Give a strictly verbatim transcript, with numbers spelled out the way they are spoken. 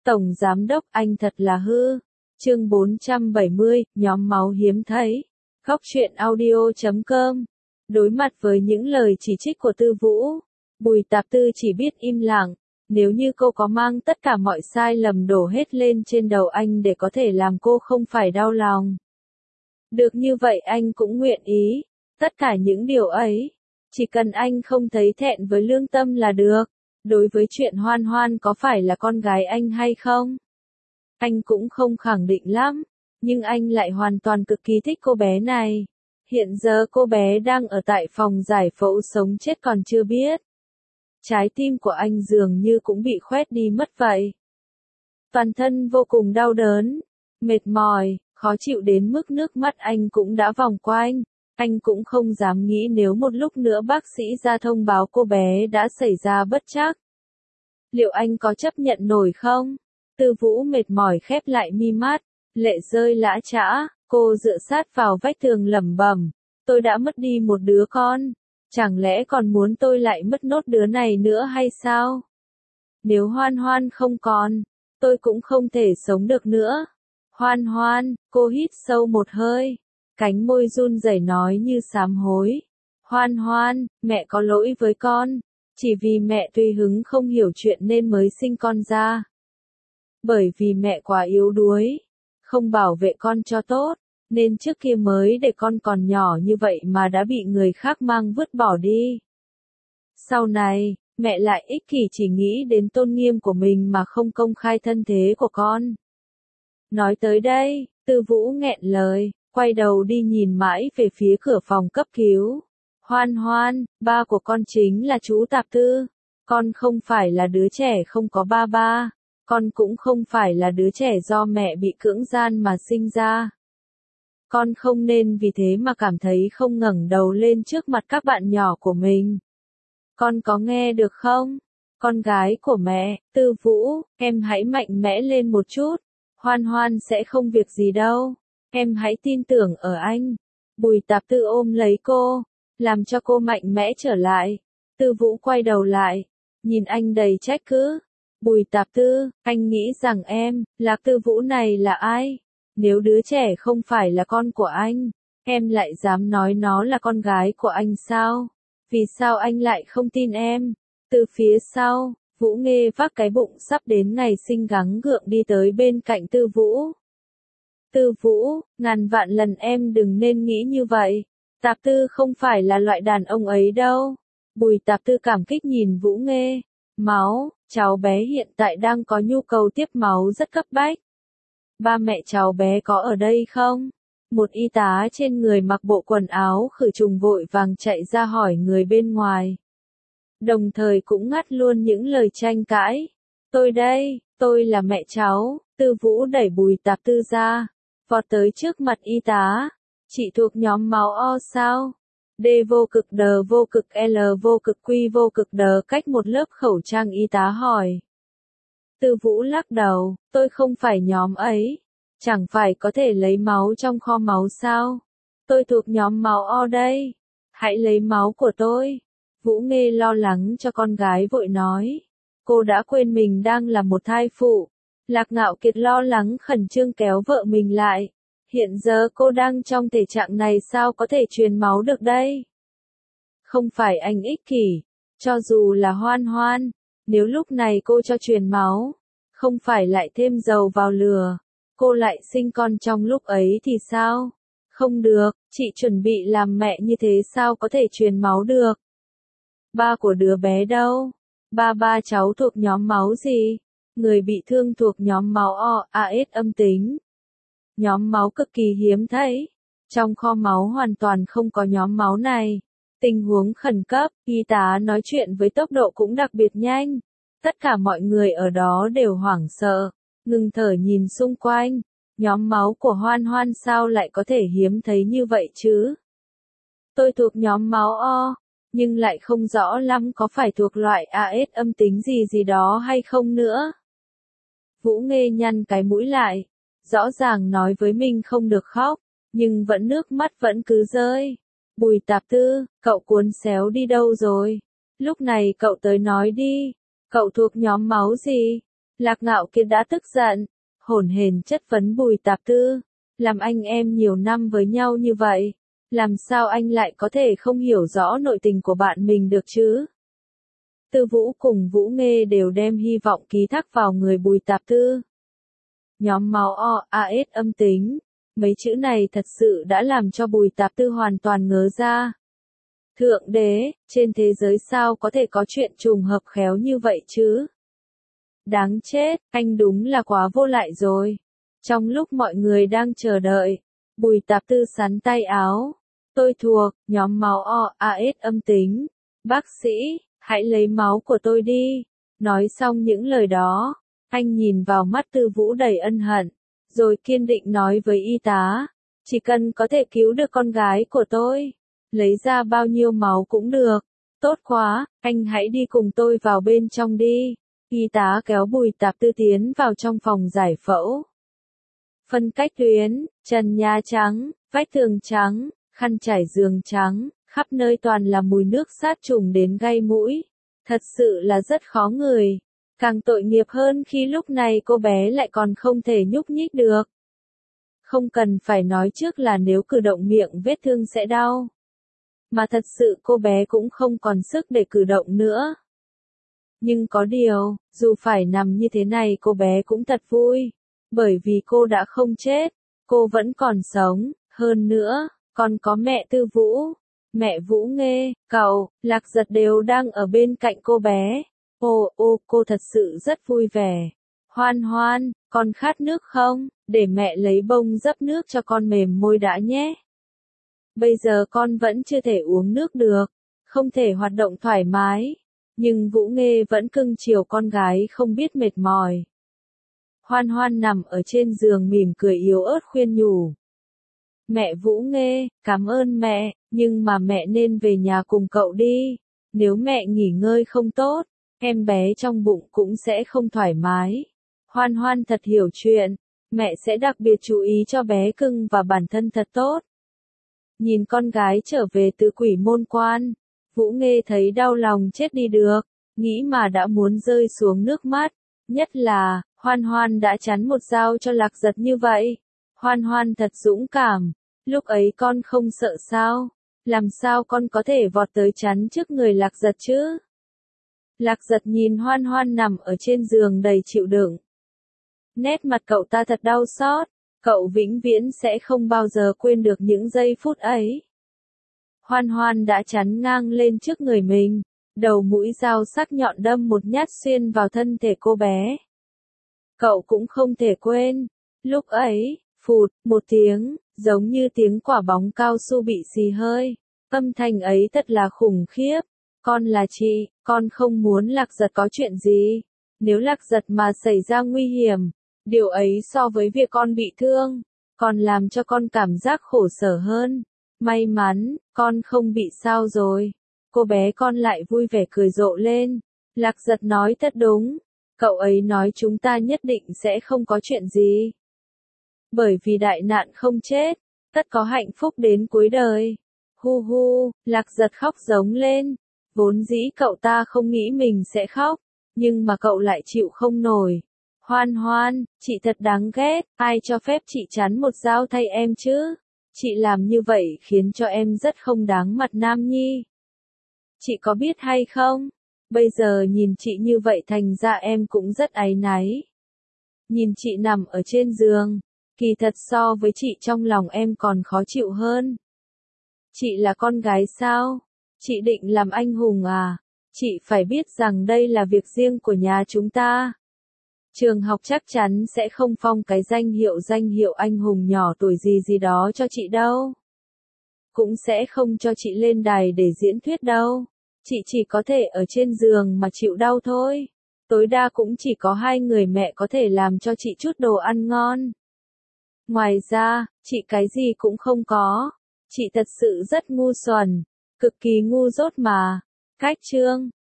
Tổng Giám đốc anh thật là hư. Chương bốn trăm bảy mươi, nhóm máu hiếm thấy. Góc truyện audio chấm com. Đối mặt với những lời chỉ trích của Tư Vũ, Bùi Tạp Tư chỉ biết im lặng. Nếu như cô có mang tất cả mọi sai lầm đổ hết lên trên đầu anh để có thể làm cô không phải đau lòng. Được như vậy anh cũng nguyện ý. Tất cả những điều ấy, chỉ cần anh không thấy thẹn với lương tâm là được. Đối với chuyện Hoan Hoan có phải là con gái anh hay không? Anh cũng không khẳng định lắm, nhưng anh lại hoàn toàn cực kỳ thích cô bé này. Hiện giờ cô bé đang ở tại phòng giải phẫu sống chết còn chưa biết. Trái tim của anh dường như cũng bị khoét đi mất vậy. Toàn thân vô cùng đau đớn, mệt mỏi, khó chịu đến mức nước mắt anh cũng đã vòng quanh. Anh cũng không dám nghĩ nếu một lúc nữa bác sĩ ra thông báo cô bé đã xảy ra bất trắc. Liệu anh có chấp nhận nổi không? Tư Vũ mệt mỏi khép lại mi mắt, lệ rơi lã chã, cô dựa sát vào vách tường lẩm bẩm, tôi đã mất đi một đứa con, chẳng lẽ còn muốn tôi lại mất nốt đứa này nữa hay sao? Nếu Hoan Hoan không còn, tôi cũng không thể sống được nữa. Hoan Hoan, cô hít sâu một hơi, cánh môi run rẩy nói như sám hối. Hoan Hoan, mẹ có lỗi với con, chỉ vì mẹ tùy hứng không hiểu chuyện nên mới sinh con ra. Bởi vì mẹ quá yếu đuối, không bảo vệ con cho tốt, nên trước kia mới để con còn nhỏ như vậy mà đã bị người khác mang vứt bỏ đi. Sau này, mẹ lại ích kỷ chỉ nghĩ đến tôn nghiêm của mình mà không công khai thân thế của con. Nói tới đây, Tư Vũ nghẹn lời, quay đầu đi nhìn mãi về phía cửa phòng cấp cứu. Hoan Hoan, ba của con chính là chú Tạp Tư. Con không phải là đứa trẻ không có ba ba. Con cũng không phải là đứa trẻ do mẹ bị cưỡng gian mà sinh ra. Con không nên vì thế mà cảm thấy không ngẩng đầu lên trước mặt các bạn nhỏ của mình. Con có nghe được không? Con gái của mẹ, Tư Vũ, em hãy mạnh mẽ lên một chút. Hoan Hoan sẽ không việc gì đâu. Em hãy tin tưởng ở anh. Bùi Tạp Tư ôm lấy cô, làm cho cô mạnh mẽ trở lại. Tư Vũ quay đầu lại, nhìn anh đầy trách cứ. Bùi Tạp Tư, anh nghĩ rằng em, Lạc Tư Vũ này là ai? Nếu đứa trẻ không phải là con của anh, em lại dám nói nó là con gái của anh sao? Vì sao anh lại không tin em? Từ phía sau, Vũ Nghê vác cái bụng sắp đến ngày sinh gắng gượng đi tới bên cạnh Tư Vũ. Tư Vũ, ngàn vạn lần em đừng nên nghĩ như vậy. Tạp Tư không phải là loại đàn ông ấy đâu. Bùi Tạp Tư cảm kích nhìn Vũ Nghê. Máu, cháu bé hiện tại đang có nhu cầu tiếp máu rất cấp bách. Ba mẹ cháu bé có ở đây không? Một y tá trên người mặc bộ quần áo khử trùng vội vàng chạy ra hỏi người bên ngoài. Đồng thời cũng ngắt luôn những lời tranh cãi. Tôi đây, tôi là mẹ cháu. Tư Vũ đẩy Bùi Tạp Tư ra, vọt tới trước mặt y tá. Chị thuộc nhóm máu O sao? D vô cực D vô cực L vô cực Q vô cực D cách một lớp khẩu trang y tá hỏi. Tư Vũ lắc đầu, tôi không phải nhóm ấy. Chẳng phải có thể lấy máu trong kho máu sao? Tôi thuộc nhóm máu O đây. Hãy lấy máu của tôi. Vũ Nghê lo lắng cho con gái vội nói. Cô đã quên mình đang là một thai phụ. Lạc Ngạo Kiệt lo lắng khẩn trương kéo vợ mình lại. Hiện giờ cô đang trong thể trạng này sao có thể truyền máu được đây? Không phải anh ích kỷ, cho dù là Hoan Hoan, nếu lúc này cô cho truyền máu, không phải lại thêm dầu vào lửa, cô lại sinh con trong lúc ấy thì sao? Không được, chị chuẩn bị làm mẹ như thế sao có thể truyền máu được? Ba của đứa bé đâu? Ba ba cháu thuộc nhóm máu gì? Người bị thương thuộc nhóm máu O, a ét âm tính. Nhóm máu cực kỳ hiếm thấy. Trong kho máu hoàn toàn không có nhóm máu này. Tình huống khẩn cấp, y tá nói chuyện với tốc độ cũng đặc biệt nhanh. Tất cả mọi người ở đó đều hoảng sợ, ngừng thở nhìn xung quanh. Nhóm máu của Hoan Hoan sao lại có thể hiếm thấy như vậy chứ? Tôi thuộc nhóm máu O, nhưng lại không rõ lắm có phải thuộc loại a ét âm tính gì gì đó hay không nữa. Vũ Nghê nhăn cái mũi lại. Rõ ràng nói với mình không được khóc, nhưng vẫn nước mắt vẫn cứ rơi. Bùi Tạp Tư, cậu cuốn xéo đi đâu rồi? Lúc này cậu tới nói đi, cậu thuộc nhóm máu gì? Lạc Ngạo Kiệt đã tức giận, hổn hển chất vấn Bùi Tạp Tư, làm anh em nhiều năm với nhau như vậy, làm sao anh lại có thể không hiểu rõ nội tình của bạn mình được chứ? Tư Vũ cùng Vũ Nghê đều đem hy vọng ký thác vào người Bùi Tạp Tư. Nhóm máu O A S âm tính, mấy chữ này thật sự đã làm cho Bùi Tạp Tư hoàn toàn ngớ ra. Thượng đế, trên thế giới sao có thể có chuyện trùng hợp khéo như vậy chứ? Đáng chết, anh đúng là quá vô lại rồi. Trong lúc mọi người đang chờ đợi, Bùi Tạp Tư sắn tay áo. Tôi thuộc, nhóm máu O A S âm tính. Bác sĩ, hãy lấy máu của tôi đi. Nói xong những lời đó, anh nhìn vào mắt Tư Vũ đầy ân hận, rồi kiên định nói với y tá, chỉ cần có thể cứu được con gái của tôi, lấy ra bao nhiêu máu cũng được. Tốt quá, anh hãy đi cùng tôi vào bên trong đi. Y tá kéo Bùi Tạp Tư tiến vào trong phòng giải phẫu. Phân cách tuyến, trần nhà trắng, vách tường trắng, khăn trải giường trắng, khắp nơi toàn là mùi nước sát trùng đến gây mũi. Thật sự là rất khó người. Càng tội nghiệp hơn khi lúc này cô bé lại còn không thể nhúc nhích được. Không cần phải nói trước là nếu cử động miệng vết thương sẽ đau. Mà thật sự cô bé cũng không còn sức để cử động nữa. Nhưng có điều, dù phải nằm như thế này cô bé cũng thật vui. Bởi vì cô đã không chết, cô vẫn còn sống, hơn nữa, còn có mẹ Tư Vũ, mẹ Vũ Nghê, cậu, Lạc Giật đều đang ở bên cạnh cô bé. Ô ô cô thật sự rất vui vẻ. Hoan Hoan, con khát nước không? Để mẹ lấy bông dấp nước cho con mềm môi đã nhé. Bây giờ con vẫn chưa thể uống nước được, không thể hoạt động thoải mái. Nhưng Vũ Nghê vẫn cưng chiều con gái không biết mệt mỏi. Hoan Hoan nằm ở trên giường mỉm cười yếu ớt khuyên nhủ. Mẹ Vũ Nghê, cảm ơn mẹ, nhưng mà mẹ nên về nhà cùng cậu đi. Nếu mẹ nghỉ ngơi không tốt, em bé trong bụng cũng sẽ không thoải mái. Hoan Hoan thật hiểu chuyện, mẹ sẽ đặc biệt chú ý cho bé cưng và bản thân thật tốt. Nhìn con gái trở về từ quỷ môn quan, Vũ Nghê thấy đau lòng chết đi được, nghĩ mà đã muốn rơi xuống nước mắt, nhất là, Hoan Hoan đã chắn một dao cho Lạc Giật như vậy. Hoan Hoan thật dũng cảm, lúc ấy con không sợ sao, làm sao con có thể vọt tới chắn trước người Lạc Giật chứ? Lạc Giật nhìn Hoan Hoan nằm ở trên giường đầy chịu đựng. Nét mặt cậu ta thật đau xót, cậu vĩnh viễn sẽ không bao giờ quên được những giây phút ấy. Hoan Hoan đã chắn ngang lên trước người mình, đầu mũi dao sắc nhọn đâm một nhát xuyên vào thân thể cô bé. Cậu cũng không thể quên, lúc ấy, phụt, một tiếng, giống như tiếng quả bóng cao su bị xì hơi. Âm thanh ấy thật là khủng khiếp. Con là chị, con không muốn Lạc Giật có chuyện gì. Nếu Lạc Giật mà xảy ra nguy hiểm, điều ấy so với việc con bị thương, còn làm cho con cảm giác khổ sở hơn. May mắn, con không bị sao rồi. Cô bé con lại vui vẻ cười rộ lên. Lạc Giật nói thật đúng. Cậu ấy nói chúng ta nhất định sẽ không có chuyện gì. Bởi vì đại nạn không chết, tất có hạnh phúc đến cuối đời. Hu hu, Lạc Giật khóc giống lên. Vốn dĩ cậu ta không nghĩ mình sẽ khóc, nhưng mà cậu lại chịu không nổi. Hoan Hoan, chị thật đáng ghét, ai cho phép chị chắn một dao thay em chứ? Chị làm như vậy khiến cho em rất không đáng mặt Nam Nhi. Chị có biết hay không? Bây giờ nhìn chị như vậy thành ra em cũng rất áy náy. Nhìn chị nằm ở trên giường, kỳ thật so với chị trong lòng em còn khó chịu hơn. Chị là con gái sao? Chị định làm anh hùng à? Chị phải biết rằng đây là việc riêng của nhà chúng ta. Trường học chắc chắn sẽ không phong cái danh hiệu danh hiệu anh hùng nhỏ tuổi gì gì đó cho chị đâu. Cũng sẽ không cho chị lên đài để diễn thuyết đâu. Chị chỉ có thể ở trên giường mà chịu đau thôi. Tối đa cũng chỉ có hai người mẹ có thể làm cho chị chút đồ ăn ngon. Ngoài ra, chị cái gì cũng không có. Chị thật sự rất ngu xuẩn. Cực kỳ ngu dốt mà. Cách chương